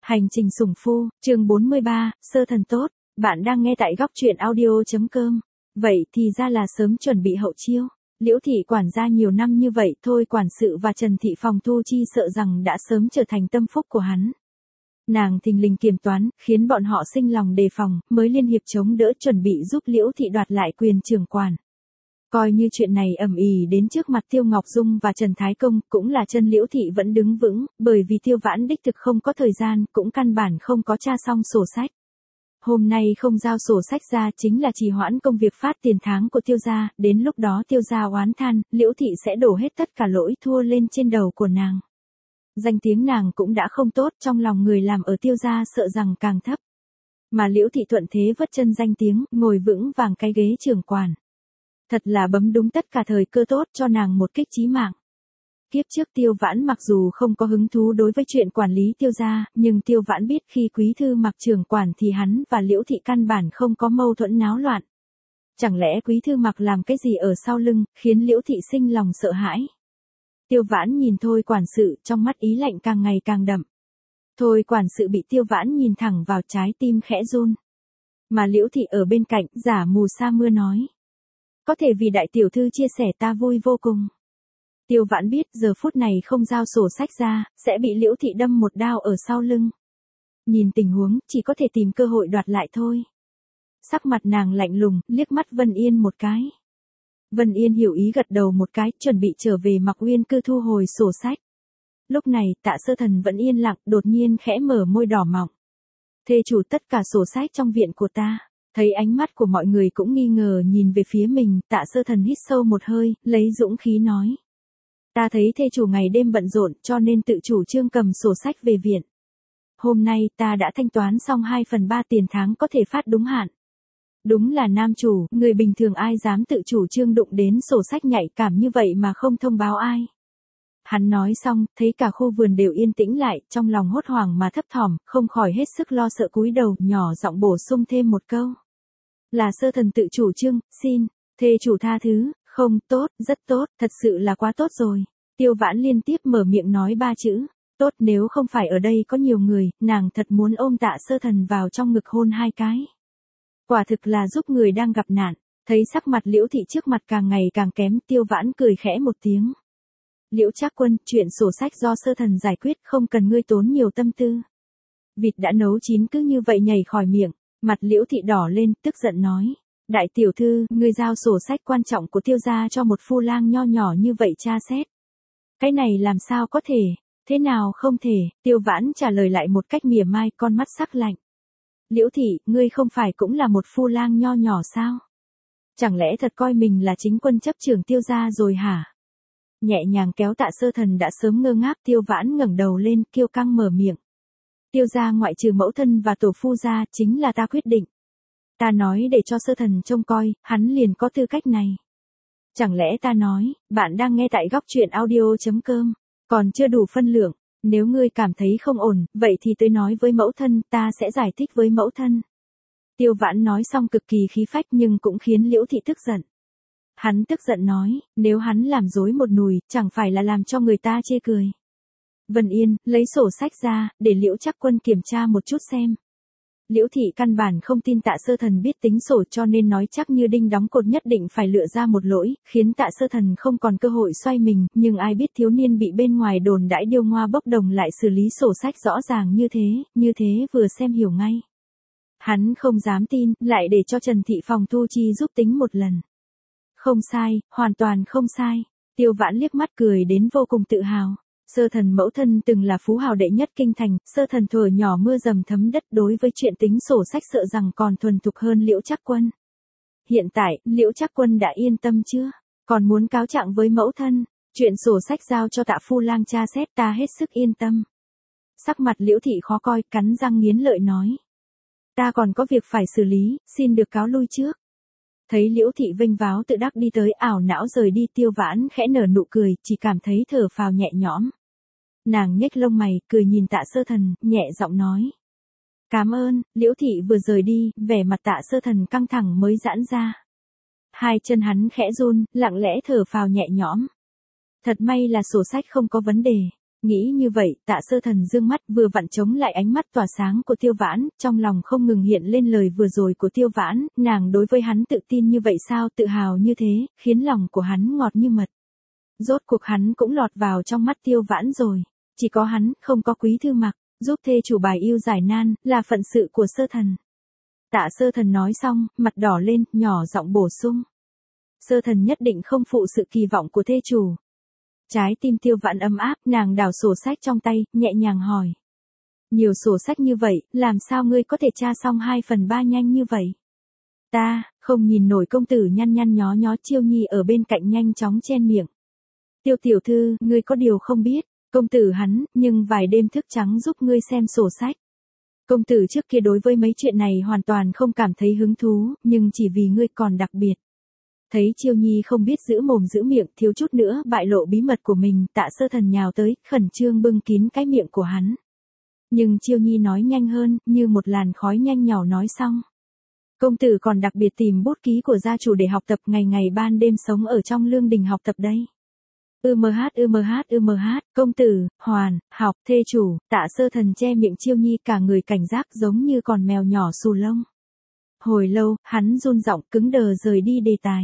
Hành trình sủng phu, chương 43, sơ thần tốt, bạn đang nghe tại góc truyện audio.com. Vậy thì ra là sớm chuẩn bị hậu chiêu. Liễu thị quản gia nhiều năm như vậy thôi, quản sự và Trần thị phòng thu chi sợ rằng đã sớm trở thành tâm phúc của hắn. Nàng thình lình kiểm toán, khiến bọn họ sinh lòng đề phòng, mới liên hiệp chống đỡ chuẩn bị giúp Liễu thị đoạt lại quyền trưởng quản. Coi như chuyện này ầm ĩ đến trước mặt Tiêu Ngọc Dung và Trần Thái Công, cũng là chân Liễu thị vẫn đứng vững, bởi vì Tiêu Vãn đích thực không có thời gian, cũng căn bản không có tra xong sổ sách. Hôm nay không giao sổ sách ra chính là trì hoãn công việc phát tiền tháng của Tiêu gia, đến lúc đó Tiêu gia oán than, Liễu thị sẽ đổ hết tất cả lỗi thua lên trên đầu của nàng. Danh tiếng nàng cũng đã không tốt, trong lòng người làm ở Tiêu gia sợ rằng càng thấp. Mà Liễu thị thuận thế vất chân danh tiếng, ngồi vững vàng cái ghế trưởng quản. Thật là bấm đúng tất cả thời cơ tốt cho nàng một kích chí mạng. Kiếp trước Tiêu Vãn mặc dù không có hứng thú đối với chuyện quản lý Tiêu gia, nhưng Tiêu Vãn biết khi Quý Thư Mặc trưởng quản thì hắn và Liễu thị căn bản không có mâu thuẫn náo loạn. Chẳng lẽ Quý Thư Mặc làm cái gì ở sau lưng, khiến Liễu thị sinh lòng sợ hãi. Tiêu Vãn nhìn Thôi quản sự, trong mắt ý lạnh càng ngày càng đậm. Thôi quản sự bị Tiêu Vãn nhìn thẳng vào, trái tim khẽ run. Mà Liễu thị ở bên cạnh, giả mù sa mưa nói. Có thể vì đại tiểu thư chia sẻ ta vui vô cùng. Tiêu Vãn biết giờ phút này không giao sổ sách ra, sẽ bị Liễu thị đâm một đao ở sau lưng. Nhìn tình huống, chỉ có thể tìm cơ hội đoạt lại thôi. Sắc mặt nàng lạnh lùng, liếc mắt Vân Yên một cái. Vân Yên hiểu ý gật đầu một cái, chuẩn bị trở về Mặc Uyên cư thu hồi sổ sách. Lúc này, Tạ Sơ Thần vẫn yên lặng, đột nhiên khẽ mở môi đỏ mọng. Thê chủ, tất cả sổ sách trong viện của ta. Thấy ánh mắt của mọi người cũng nghi ngờ nhìn về phía mình, Tạ Sơ Thần hít sâu một hơi, lấy dũng khí nói. Ta thấy thê chủ ngày đêm bận rộn, cho nên tự chủ trương cầm sổ sách về viện. Hôm nay ta đã thanh toán xong 2/3 tiền tháng có thể phát đúng hạn. Đúng là nam chủ, người bình thường ai dám tự chủ trương đụng đến sổ sách nhạy cảm như vậy mà không thông báo ai. Hắn nói xong, thấy cả khu vườn đều yên tĩnh lại, trong lòng hốt hoảng mà thấp thỏm, không khỏi hết sức lo sợ cúi đầu, nhỏ giọng bổ sung thêm một câu. Là Sơ Thần tự chủ trương, xin, thê chủ tha thứ, không, tốt, rất tốt, thật sự là quá tốt rồi. Tiêu Vãn liên tiếp mở miệng nói 3 chữ, tốt, nếu không phải ở đây có nhiều người, nàng thật muốn ôm Tạ Sơ Thần vào trong ngực hôn 2 cái. Quả thực là giúp người đang gặp nạn, thấy sắc mặt Liễu thị trước mặt càng ngày càng kém, Tiêu Vãn cười khẽ một tiếng. Liễu Trác Quân, chuyện sổ sách do Sơ Thần giải quyết, không cần ngươi tốn nhiều tâm tư. Vịt đã nấu chín cứ như vậy nhảy khỏi miệng. Mặt Liễu thị đỏ lên, tức giận nói. Đại tiểu thư, ngươi giao sổ sách quan trọng của Tiêu gia cho một phu lang nho nhỏ như vậy tra xét. Cái này làm sao có thể, thế nào không thể, Tiêu Vãn trả lời lại một cách mỉa mai, con mắt sắc lạnh. Liễu thị, ngươi không phải cũng là một phu lang nho nhỏ sao? Chẳng lẽ thật coi mình là chính quân chấp trưởng Tiêu gia rồi hả? Nhẹ nhàng kéo Tạ Sơ Thần đã sớm ngơ ngác, Tiêu Vãn ngẩng đầu lên, kiêu căng mở miệng. Tiêu gia ngoại trừ mẫu thân và tổ phu gia, chính là ta quyết định. Ta nói để cho Sơ Thần trông coi, hắn liền có tư cách này. Chẳng lẽ ta nói, bạn đang nghe tại góc truyện audio.com, còn chưa đủ phân lượng, nếu ngươi cảm thấy không ổn, vậy thì tới nói với mẫu thân, ta sẽ giải thích với mẫu thân. Tiêu Vãn nói xong cực kỳ khí phách nhưng cũng khiến Liễu thị tức giận. Hắn tức giận nói, nếu hắn làm dối một nùi, chẳng phải là làm cho người ta chê cười. Vân Yên, lấy sổ sách ra, để Liễu Trác Quân kiểm tra một chút xem. Liễu thị căn bản không tin Tạ Sơ Thần biết tính sổ cho nên nói chắc như đinh đóng cột nhất định phải lựa ra một lỗi, khiến Tạ Sơ Thần không còn cơ hội xoay mình, nhưng ai biết thiếu niên bị bên ngoài đồn đãi điêu ngoa bốc đồng lại xử lý sổ sách rõ ràng như thế vừa xem hiểu ngay. Hắn không dám tin, lại để cho Trần thị phòng thu chi giúp tính một lần. Không sai, hoàn toàn không sai. Tiêu Vãn liếc mắt cười đến vô cùng tự hào. Sơ Thần mẫu thân từng là phú hào đệ nhất kinh thành, Sơ Thần thuở nhỏ mưa dầm thấm đất, đối với chuyện tính sổ sách sợ rằng còn thuần thục hơn Liễu Trác Quân. Hiện tại, Liễu Trác Quân đã yên tâm chưa? Còn muốn cáo trạng với mẫu thân, chuyện sổ sách giao cho Tạ phu lang tra xét, ta hết sức yên tâm. Sắc mặt Liễu thị khó coi, cắn răng nghiến lợi nói. Ta còn có việc phải xử lý, xin được cáo lui trước. Thấy Liễu thị vênh váo tự đắc đi tới, ảo não rời đi, Tiêu Vãn khẽ nở nụ cười, chỉ cảm thấy thở phào nhẹ nhõm. Nàng nhếch lông mày, cười nhìn Tạ Sơ Thần, nhẹ giọng nói. Cảm ơn. Liễu thị vừa rời đi, vẻ mặt Tạ Sơ Thần căng thẳng mới giãn ra. Hai chân hắn khẽ run, lặng lẽ thở phào nhẹ nhõm. Thật may là sổ sách không có vấn đề. Nghĩ như vậy, Tạ Sơ Thần dương mắt vừa vặn chống lại ánh mắt tỏa sáng của Tiêu Vãn, trong lòng không ngừng hiện lên lời vừa rồi của Tiêu Vãn, nàng đối với hắn tự tin như vậy sao, tự hào như thế, khiến lòng của hắn ngọt như mật. Rốt cuộc hắn cũng lọt vào trong mắt Tiêu Vãn rồi. Chỉ có hắn, không có Quý Thư Mặc, giúp thê chủ bài yêu giải nan, là phận sự của Sơ Thần. Tạ Sơ Thần nói xong, mặt đỏ lên, nhỏ giọng bổ sung. Sơ Thần nhất định không phụ sự kỳ vọng của thê chủ. Trái tim Tiêu Vãn ấm áp, nàng đảo sổ sách trong tay, nhẹ nhàng hỏi. Nhiều sổ sách như vậy, làm sao ngươi có thể tra xong 2/3 nhanh như vậy? Ta, không nhìn nổi. Công tử nhăn nhăn nhó nhó. Chiêu Nhi ở bên cạnh nhanh chóng chen miệng. Tiêu tiểu thư, ngươi có điều không biết, công tử hắn, nhưng vài đêm thức trắng giúp ngươi xem sổ sách. Công tử trước kia đối với mấy chuyện này hoàn toàn không cảm thấy hứng thú, nhưng chỉ vì ngươi còn đặc biệt. Thấy Chiêu Nhi không biết giữ mồm giữ miệng, thiếu chút nữa bại lộ bí mật của mình, Tạ Sơ Thần nhào tới, khẩn trương bưng kín cái miệng của hắn. Nhưng Chiêu Nhi nói nhanh hơn, như một làn khói nhanh nhỏ nói xong. Công tử còn đặc biệt tìm bút ký của gia chủ để học tập, ngày ngày ban đêm sống ở trong lương đình học tập đây. Công tử, hoàn, học, thê chủ. Tạ Sơ Thần che miệng Chiêu Nhi, cả người cảnh giác giống như con mèo nhỏ xù lông. Hồi lâu, hắn run giọng cứng đờ rời đi đề tài.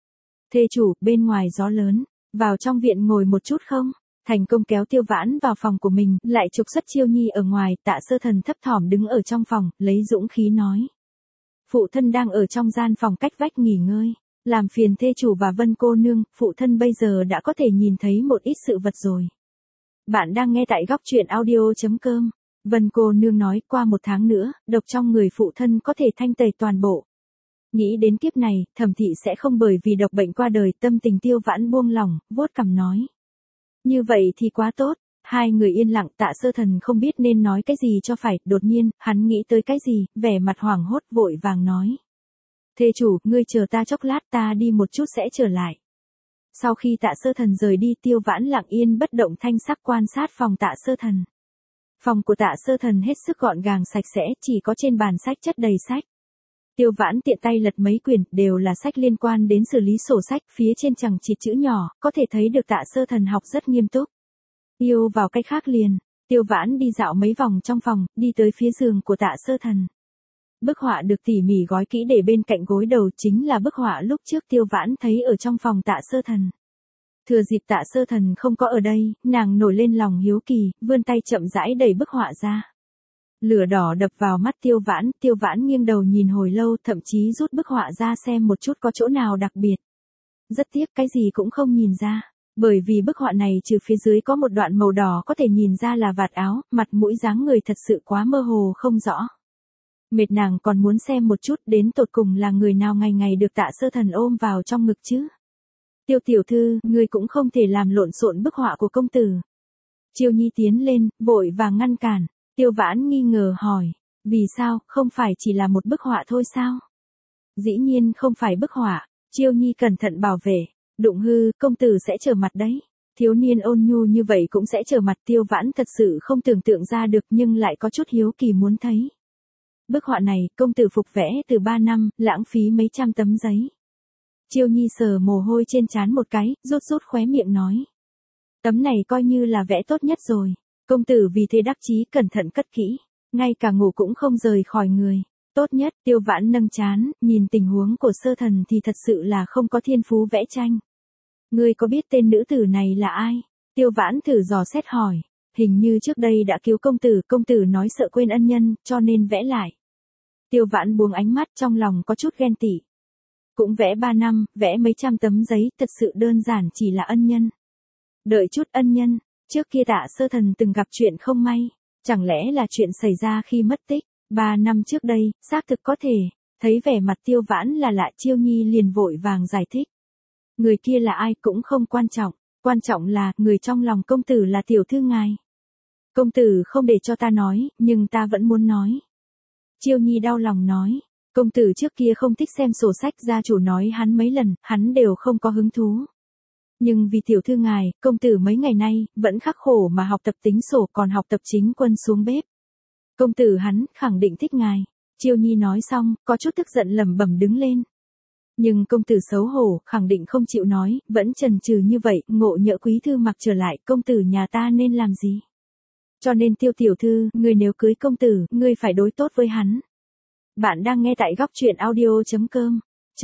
Thê chủ, bên ngoài gió lớn, vào trong viện ngồi một chút không? Thành công kéo Tiêu Vãn vào phòng của mình, lại trục xuất Chiêu Nhi ở ngoài. Tạ Sơ Thần thấp thỏm đứng ở trong phòng, lấy dũng khí nói. Phụ thân đang ở trong gian phòng cách vách nghỉ ngơi. Làm phiền thê chủ và Vân cô nương, phụ thân bây giờ đã có thể nhìn thấy một ít sự vật rồi. Bạn đang nghe tại góc truyện audio.com. Vân cô nương nói, qua 1 tháng nữa, độc trong người phụ thân có thể thanh tẩy toàn bộ. Nghĩ đến kiếp này, Thẩm thị sẽ không bởi vì độc bệnh qua đời. Tâm tình Tiêu Vãn buông lỏng, vuốt cằm nói. Như vậy thì quá tốt. Hai người yên lặng. Tạ Sơ Thần không biết nên nói cái gì cho phải, đột nhiên, hắn nghĩ tới cái gì, vẻ mặt hoảng hốt vội vàng nói. Thê chủ, ngươi chờ ta chốc lát, ta đi một chút sẽ trở lại. Sau khi Tạ Sơ Thần rời đi, Tiêu Vãn lặng yên bất động thanh sắc quan sát phòng Tạ Sơ Thần. Phòng của Tạ Sơ Thần hết sức gọn gàng sạch sẽ, chỉ có trên bàn sách chất đầy sách. Tiêu Vãn tiện tay lật mấy quyển, đều là sách liên quan đến xử lý sổ sách, phía trên chằng chịt chữ nhỏ, có thể thấy được Tạ Sơ Thần học rất nghiêm túc. Yêu vào cái khác liền, Tiêu Vãn đi dạo mấy vòng trong phòng, đi tới phía giường của Tạ Sơ Thần. Bức họa được tỉ mỉ gói kỹ để bên cạnh gối đầu, chính là bức họa lúc trước Tiêu Vãn thấy ở trong phòng Tạ Sơ Thần. Thừa dịp Tạ Sơ Thần không có ở đây, nàng nổi lên lòng hiếu kỳ, vươn tay chậm rãi đẩy bức họa ra. Lửa đỏ đập vào mắt Tiêu Vãn nghiêng đầu nhìn hồi lâu, thậm chí rút bức họa ra xem một chút có chỗ nào đặc biệt. Rất tiếc cái gì cũng không nhìn ra, bởi vì bức họa này trừ phía dưới có một đoạn màu đỏ có thể nhìn ra là vạt áo, mặt mũi dáng người thật sự quá mơ hồ không rõ. Mệt nàng còn muốn xem một chút đến tột cùng là người nào ngày ngày được Tạ Sơ Thần ôm vào trong ngực chứ. Tiêu tiểu thư, ngươi cũng không thể làm lộn xộn bức họa của công tử. Chiêu Nhi tiến lên, vội vàng ngăn cản. Tiêu Vãn nghi ngờ hỏi, vì sao, không phải chỉ là một bức họa thôi sao? Dĩ nhiên không phải bức họa. Chiêu Nhi cẩn thận bảo vệ, đụng hư, công tử sẽ trở mặt đấy. Thiếu niên ôn nhu như vậy cũng sẽ trở mặt. Tiêu Vãn thật sự không tưởng tượng ra được, nhưng lại có chút hiếu kỳ muốn thấy. Bức họa này, công tử phục vẽ từ 3 năm, lãng phí mấy trăm tấm giấy. Chiêu Nhi sờ mồ hôi trên trán một cái, rút khóe miệng nói. Tấm này coi như là vẽ tốt nhất rồi. Công tử vì thế đắc chí cẩn thận cất kỹ, ngay cả ngủ cũng không rời khỏi người. Tốt nhất. Tiêu Vãn nâng trán, nhìn tình huống của Sơ Thần thì thật sự là không có thiên phú vẽ tranh. Ngươi có biết tên nữ tử này là ai? Tiêu Vãn thử dò xét hỏi. Hình như trước đây đã cứu công tử nói sợ quên ân nhân, cho nên vẽ lại. Tiêu Vãn buông ánh mắt, trong lòng có chút ghen tị. Cũng vẽ 3 năm, vẽ mấy trăm tấm giấy, thật sự đơn giản chỉ là ân nhân. Đợi chút ân nhân, trước kia Tạ Sơ Thần từng gặp chuyện không may, chẳng lẽ là chuyện xảy ra khi mất tích, 3 năm trước đây, xác thực có thể. Thấy vẻ mặt Tiêu Vãn là lạ, Chiêu Nhi liền vội vàng giải thích. Người kia là ai cũng không quan trọng là, người trong lòng công tử là tiểu thư ngài. Công tử không để cho ta nói, nhưng ta vẫn muốn nói. Chiêu Nhi đau lòng nói, công tử trước kia không thích xem sổ sách, gia chủ nói hắn mấy lần, hắn đều không có hứng thú. Nhưng vì tiểu thư ngài, công tử mấy ngày nay, vẫn khắc khổ mà học tập tính sổ, còn học tập chính quân xuống bếp. Công tử hắn, khẳng định thích ngài. Chiêu Nhi nói xong, có chút tức giận lẩm bẩm đứng lên. Nhưng công tử xấu hổ, khẳng định không chịu nói, vẫn chần chừ như vậy, ngộ nhỡ Quý Thư Mặc trở lại, công tử nhà ta nên làm gì? Cho nên Tiêu tiểu thư, ngươi nếu cưới công tử, ngươi phải đối tốt với hắn. Bạn đang nghe tại góc truyện audio.com.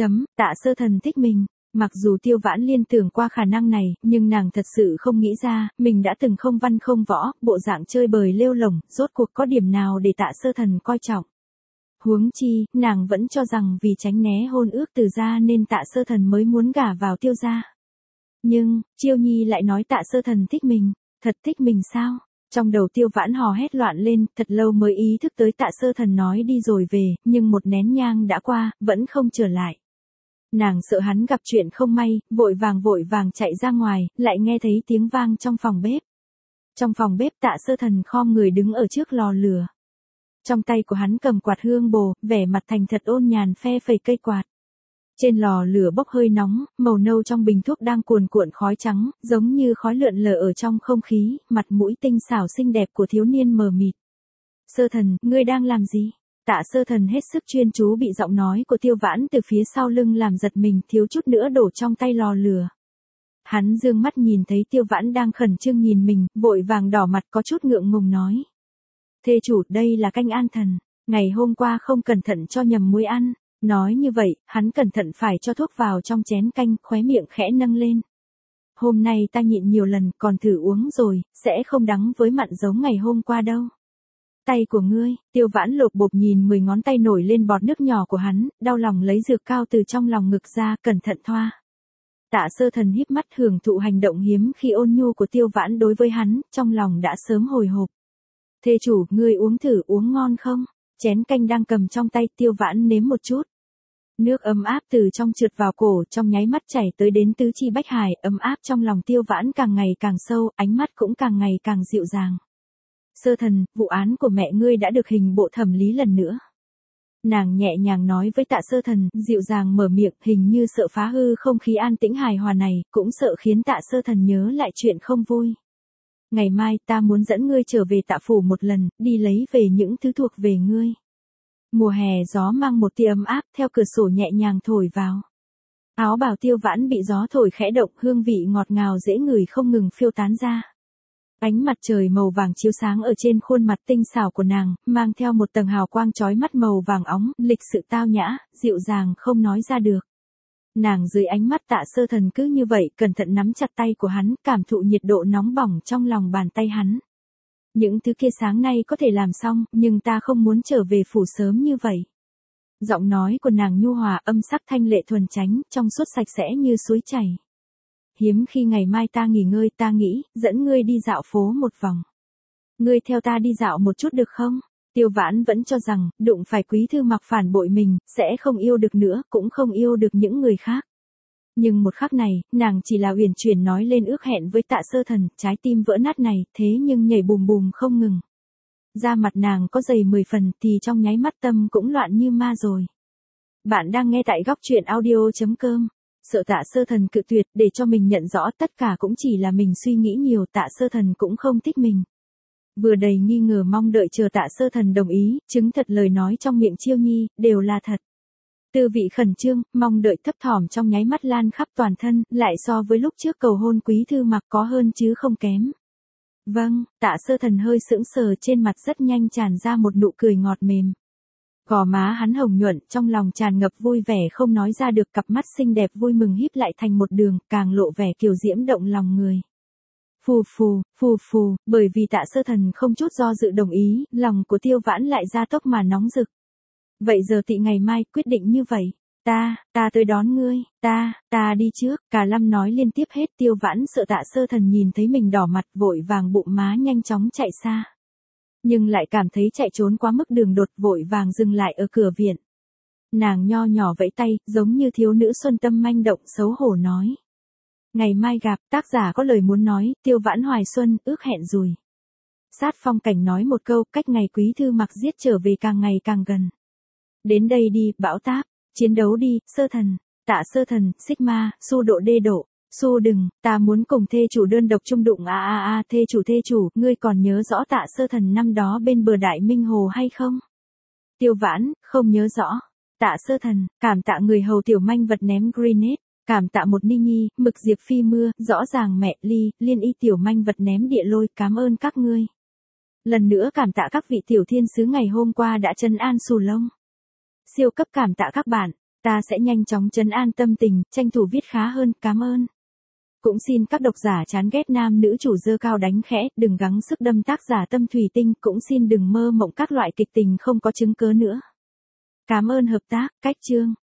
Tạ Sơ Thần thích mình. Mặc dù Tiêu Vãn liên tưởng qua khả năng này, nhưng nàng thật sự không nghĩ ra, mình đã từng không văn không võ, bộ dạng chơi bời lêu lổng, rốt cuộc có điểm nào để Tạ Sơ Thần coi trọng. Huống chi, nàng vẫn cho rằng vì tránh né hôn ước từ gia nên Tạ Sơ Thần mới muốn gả vào Tiêu gia. Nhưng, Chiêu Nhi lại nói Tạ Sơ Thần thích mình, thật thích mình sao? Trong đầu Tiêu Vãn hò hét loạn lên, thật lâu mới ý thức tới Tạ Sơ Thần nói đi rồi về, nhưng một nén nhang đã qua, vẫn không trở lại. Nàng sợ hắn gặp chuyện không may, vội vàng chạy ra ngoài, lại nghe thấy tiếng vang trong phòng bếp. Trong phòng bếp Tạ Sơ Thần khom người đứng ở trước lò lửa. Trong tay của hắn cầm quạt hương bồ, vẻ mặt thành thật ôn nhàn phe phẩy cây quạt. Trên lò lửa bốc hơi nóng, màu nâu trong bình thuốc đang cuồn cuộn khói trắng, giống như khói lượn lờ ở trong không khí, mặt mũi tinh xảo xinh đẹp của thiếu niên mờ mịt. Sơ Thần, ngươi đang làm gì? Tạ Sơ Thần hết sức chuyên chú bị giọng nói của Tiêu Vãn từ phía sau lưng làm giật mình, thiếu chút nữa đổ trong tay lò lửa. Hắn dương mắt nhìn thấy Tiêu Vãn đang khẩn trương nhìn mình, vội vàng đỏ mặt có chút ngượng ngùng nói. Thê chủ, đây là canh an thần, ngày hôm qua không cẩn thận cho nhầm muối ăn. Nói như vậy, hắn cẩn thận phải cho thuốc vào trong chén canh, khóe miệng khẽ nâng lên. Hôm nay ta nhịn nhiều lần, còn thử uống rồi, sẽ không đắng với mặn giống ngày hôm qua đâu. Tay của ngươi, Tiêu Vãn lột bột nhìn 10 ngón tay nổi lên bọt nước nhỏ của hắn, đau lòng lấy dược cao từ trong lòng ngực ra, cẩn thận thoa. Tạ Sơ Thần híp mắt hưởng thụ hành động hiếm khi ôn nhu của Tiêu Vãn đối với hắn, trong lòng đã sớm hồi hộp. Thê chủ, ngươi uống thử uống ngon không? Chén canh đang cầm trong tay, Tiêu Vãn nếm một chút. Nước ấm áp từ trong trượt vào cổ, trong nháy mắt chảy tới đến tứ chi bách hải, ấm áp trong lòng Tiêu Vãn càng ngày càng sâu, ánh mắt cũng càng ngày càng dịu dàng. Sơ Thần, vụ án của mẹ ngươi đã được hình bộ thẩm lý lần nữa. Nàng nhẹ nhàng nói với Tạ Sơ Thần, dịu dàng mở miệng, hình như sợ phá hư không khí an tĩnh hài hòa này, cũng sợ khiến Tạ Sơ Thần nhớ lại chuyện không vui. Ngày mai ta muốn dẫn ngươi trở về Tạ phủ một lần, đi lấy về những thứ thuộc về ngươi. Mùa hè gió mang một tia ấm áp theo cửa sổ nhẹ nhàng thổi vào. Áo bào Tiêu Vãn bị gió thổi khẽ động, hương vị ngọt ngào dễ ngửi không ngừng phiêu tán ra. Ánh mặt trời màu vàng chiếu sáng ở trên khuôn mặt tinh xảo của nàng, mang theo một tầng hào quang chói mắt màu vàng óng, lịch sự tao nhã, dịu dàng không nói ra được. Nàng dưới ánh mắt Tạ Sơ Thần cứ như vậy cẩn thận nắm chặt tay của hắn, cảm thụ nhiệt độ nóng bỏng trong lòng bàn tay hắn. Những thứ kia sáng nay có thể làm xong, nhưng ta không muốn trở về phủ sớm như vậy. Giọng nói của nàng nhu hòa, âm sắc thanh lệ thuần chánh, trong suốt sạch sẽ như suối chảy. Hiếm khi ngày mai ta nghỉ ngơi, ta nghĩ, dẫn ngươi đi dạo phố một vòng. Ngươi theo ta đi dạo một chút được không? Tiêu Vãn vẫn cho rằng, đụng phải Quý Thư Mặc phản bội mình, sẽ không yêu được nữa, cũng không yêu được những người khác. Nhưng một khắc này, nàng chỉ là uyển chuyển nói lên ước hẹn với Tạ Sơ Thần, trái tim vỡ nát này, thế nhưng nhảy bùm bùm không ngừng. Da mặt nàng có dày 10 phần thì trong nháy mắt tâm cũng loạn như ma rồi. Bạn đang nghe tại góc truyện audio.com. Sợ Tạ Sơ Thần cự tuyệt, để cho mình nhận rõ tất cả cũng chỉ là mình suy nghĩ nhiều, Tạ Sơ Thần cũng không thích mình. Vừa đầy nghi ngờ mong đợi chờ Tạ Sơ Thần đồng ý, chứng thật lời nói trong miệng Chiêu Nhi, đều là thật. Tư vị khẩn trương, mong đợi thấp thỏm trong nháy mắt lan khắp toàn thân, lại so với lúc trước cầu hôn Quý Thư Mặc có hơn chứ không kém. Vâng, Tạ Sơ Thần hơi sững sờ, trên mặt rất nhanh tràn ra một nụ cười ngọt mềm. Gò má hắn hồng nhuận, trong lòng tràn ngập vui vẻ không nói ra được, cặp mắt xinh đẹp vui mừng híp lại thành một đường, càng lộ vẻ kiều diễm động lòng người. Phù phù, bởi vì Tạ Sơ Thần không chút do dự đồng ý, lòng của Tiêu Vãn lại ra tốc mà nóng rực. Vậy giờ tị ngày mai, quyết định như vậy. Ta tới đón ngươi, ta đi trước, cả lâm nói liên tiếp hết. Tiêu Vãn sợ Tạ Sơ Thần nhìn thấy mình đỏ mặt, vội vàng bụng má nhanh chóng chạy xa. Nhưng lại cảm thấy chạy trốn quá mức đường đột, vội vàng dừng lại ở cửa viện. Nàng nho nhỏ vẫy tay, giống như thiếu nữ xuân tâm manh động, xấu hổ nói. Ngày mai gặp, tác giả có lời muốn nói, Tiêu Vãn Hoài Xuân, ước hẹn rồi. Sát Phong Cảnh nói một câu, cách ngày Quý Thư Mặc giết trở về càng ngày càng gần. Đến đây đi, bão táp, chiến đấu đi, Sơ Thần, Tạ Sơ Thần, Sigma, Su độ đê độ. Su đừng, ta muốn cùng thê chủ đơn độc chung đụng thê chủ, ngươi còn nhớ rõ Tạ Sơ Thần năm đó bên bờ Đại Minh Hồ hay không? Tiêu Vãn, không nhớ rõ. tạ sơ thần, cảm tạ người hầu tiểu manh vật ném grenade, cảm tạ một ni nhi, mực diệp phi mưa, rõ ràng mẹ ly, liên y tiểu manh vật ném địa lôi, cảm ơn các ngươi. Lần nữa cảm tạ các vị tiểu thiên sứ ngày hôm qua đã trấn an Sù Lông. Siêu cấp cảm tạ các bạn, ta sẽ nhanh chóng trấn an tâm tình, tranh thủ viết khá hơn, cảm ơn. Cũng xin các độc giả chán ghét nam nữ chủ dơ cao đánh khẽ, đừng gắng sức đâm tác giả tâm thủy tinh, cũng xin đừng mơ mộng các loại kịch tình không có chứng cớ nữa. Cảm ơn hợp tác, cách chương.